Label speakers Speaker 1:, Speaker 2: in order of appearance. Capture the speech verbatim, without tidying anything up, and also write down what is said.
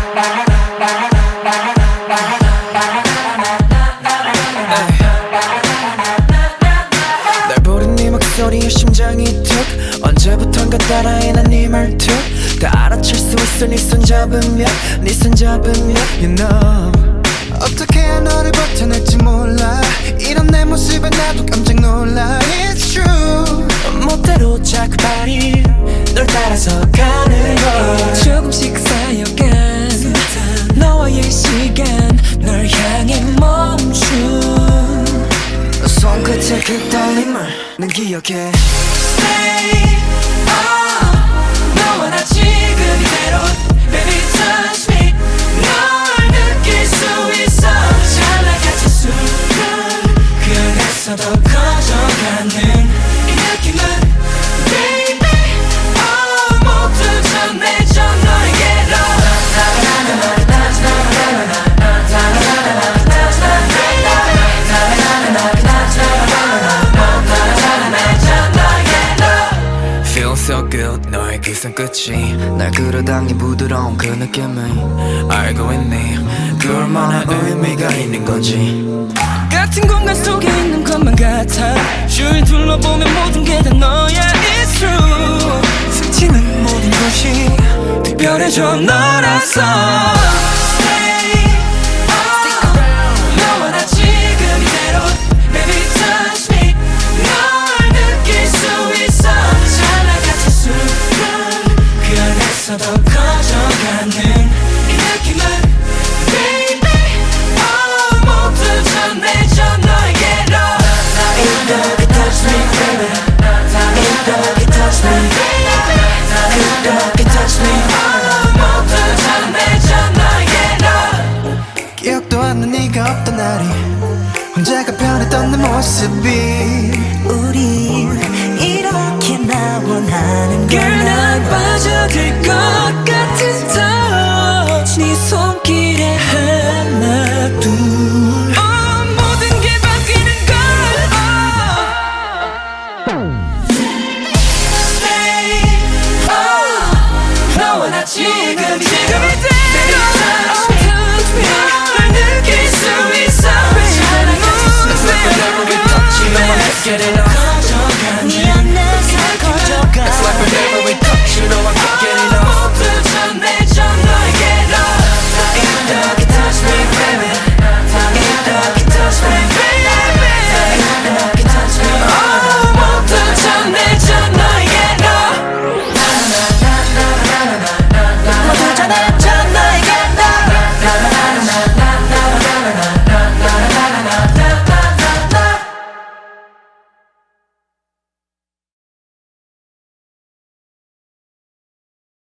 Speaker 1: 날 부른 네 목소리에 심장이 툭 언제부턴가 따라해 난 네 말투 다 알아챌 수 있어 네 손 잡으면 네 손 잡으면 You know
Speaker 2: 어떻게 해야 너를 버텨낼지 몰라 이런 내 모습에 나도 깜짝 놀라 It's true
Speaker 1: 멋대로 자꾸 발이 널 따라서 가는 걸 조금씩 쌓여간 너와의 시간 널 향해 멈춘 손끝의 그 떨림을 난 기억해 Stay on 너와 나 지금 이대로 Baby touch me 널 느낄 수 있어 찰나같은 순간 그래서 더 커져가는 이 느낌은 Baby oh 모두 전해져 너에게로 Feel so good 너의 그 손끝이 날 끌어당긴 부드러운 그 느낌을 알고 있니 그 얼마나 의미가 있는 건지 같은 공간 속에 있는 것만 같아 주위 둘러보면 모든 게 다 너야 It's true 스치는 모든 것이 특별해져 너라서 Stay on 너와 나 지금 이대로 Baby touch me 널 느낄 수 있어 찰나같은 순간 그래서 더 커져가는 이 느낌은 Baby oh 모두 전해져 너에게로 이렇게 touch me baby 이렇게 touch me 이렇게 touch me 모두 전해져 너에게로
Speaker 2: 기억도 안 나 네가 없던 날이 혼자가 변했던 내 모습이
Speaker 3: 우리 이렇게 나 원하는
Speaker 1: Girl 난
Speaker 3: 건
Speaker 1: 빠져들 것 같은 touch 네 손길에 하나 둘 oh, 모든 게 바뀌는 걸 oh. Stay oh, 너와 나 지금 지금 이대로 Baby touch me